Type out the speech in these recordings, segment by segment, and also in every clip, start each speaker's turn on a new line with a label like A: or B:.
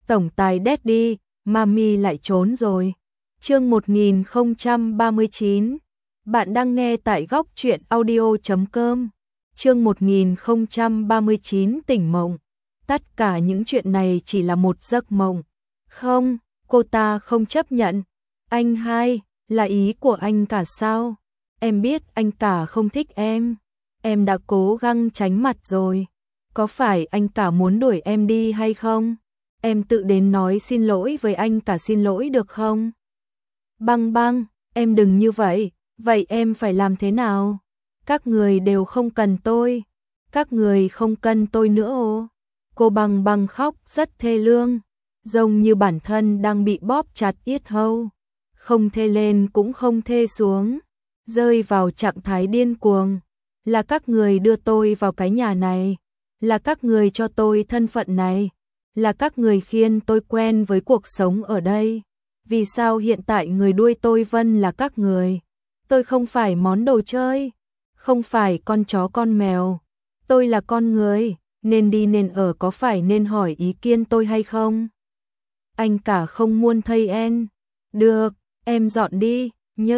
A: Tổng tài Daddy, Mami lại trốn rồi. Chương 1039. Bạn đang nghe tại góc truyện audio.com. Chương 1039 tỉnh mộng. Tất cả những chuyện này chỉ là một giấc mộng. Không, cô ta không chấp nhận. Anh hai, là ý của anh cả sao? Em biết anh cả không thích em. Em đã cố gắng tránh mặt rồi. Có phải anh cả muốn đuổi em đi hay không? Em tự đến nói xin lỗi với anh cả xin lỗi được không? Băng băng, em đừng như vậy. Vậy em phải làm thế nào? Các người đều không cần tôi. Các người không cần tôi nữa ồ. Cô băng băng khóc rất thê lương, giống như bản thân đang bị bóp chặt yết hầu. Không thê lên cũng không thê xuống, rơi vào trạng thái điên cuồng. Là các người đưa tôi vào cái nhà này, là các người cho tôi thân phận này, là các người khiến tôi quen với cuộc sống ở đây. Vì sao hiện tại người đuôi tôi Vân là các người? Tôi không phải món đồ chơi, không phải con chó con mèo. Tôi là con người, nên đi nên ở, có phải nên hỏi ý kiến tôi hay không? Anh cả không muốn thấy em. Được, em dọn đi,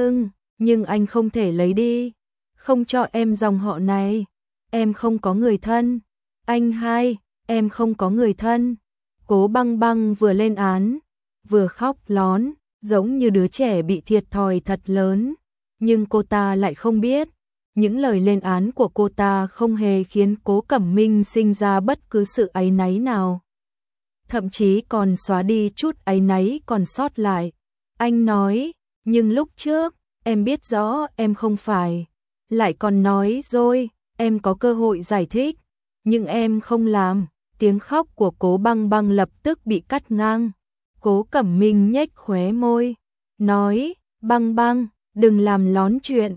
A: nhưng anh không thể lấy đi. Không cho em dòng họ này. Em không có người thân. Anh hai, em không có người thân. Cố băng băng vừa lên án, vừa khóc lón, giống như đứa trẻ bị thiệt thòi thật lớn. Nhưng cô ta lại không biết, những lời lên án của cô ta không hề khiến Cố Cẩm Minh sinh ra bất cứ sự áy náy nào. Thậm chí còn xóa đi chút áy náy còn sót lại. Anh nói, nhưng lúc trước, em biết rõ em không phải. Lại còn nói rồi, em có cơ hội giải thích, nhưng em không làm. Tiếng khóc của Cố băng băng lập tức bị cắt ngang. Cố Cẩm Minh nhếch khóe môi, nói, băng băng, đừng làm lón chuyện,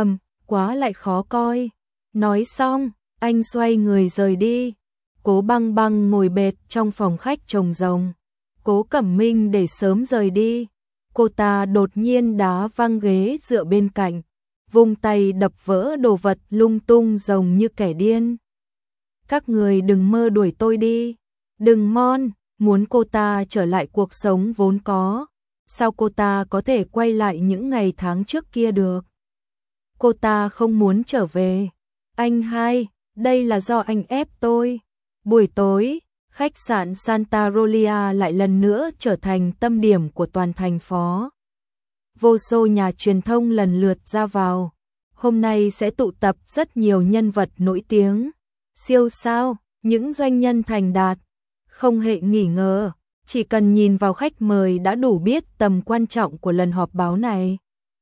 A: quá lại khó coi. Nói xong, anh xoay người rời đi. Cố băng băng ngồi bệt trong phòng khách trồng rồng. Cố Cẩm Minh để sớm rời đi. Cô ta đột nhiên đá văng ghế dựa bên cạnh, vung tay đập vỡ đồ vật lung tung giống như kẻ điên. Các người đừng mơ đuổi tôi đi. Đừng muốn cô ta trở lại cuộc sống vốn có. Sao cô ta có thể quay lại những ngày tháng trước kia được? Cô ta không muốn trở về. Anh hai, đây là do anh ép tôi. Buổi tối, khách sạn Santa Rolia lại lần nữa trở thành tâm điểm của toàn thành phố. Vô số nhà truyền thông lần lượt ra vào. Hôm nay sẽ tụ tập rất nhiều nhân vật nổi tiếng, siêu sao, những doanh nhân thành đạt. Không hề nghi ngờ, chỉ cần nhìn vào khách mời đã đủ biết tầm quan trọng của lần họp báo này.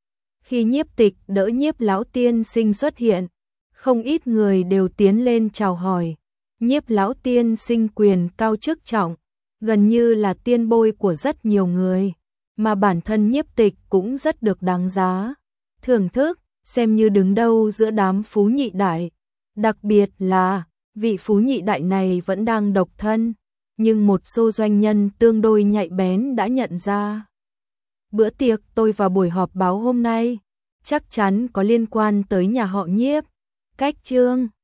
A: Khi Nhiếp Tịch đỡ Nhiếp lão tiên sinh xuất hiện, không ít người đều tiến lên chào hỏi. Nhiếp lão tiên sinh quyền cao chức trọng, gần như là tiên bối của rất nhiều người, mà bản thân Nhiếp Tịch cũng rất được đáng giá thưởng thức, xem như đứng đầu giữa đám phú nhị đại. Đặc biệt là, vị phú nhị đại này vẫn đang độc thân, nhưng một số doanh nhân tương đối nhạy bén đã nhận ra. Bữa tiệc tôi vào buổi họp báo hôm nay chắc chắn có liên quan tới nhà họ Nhiếp. Cách chương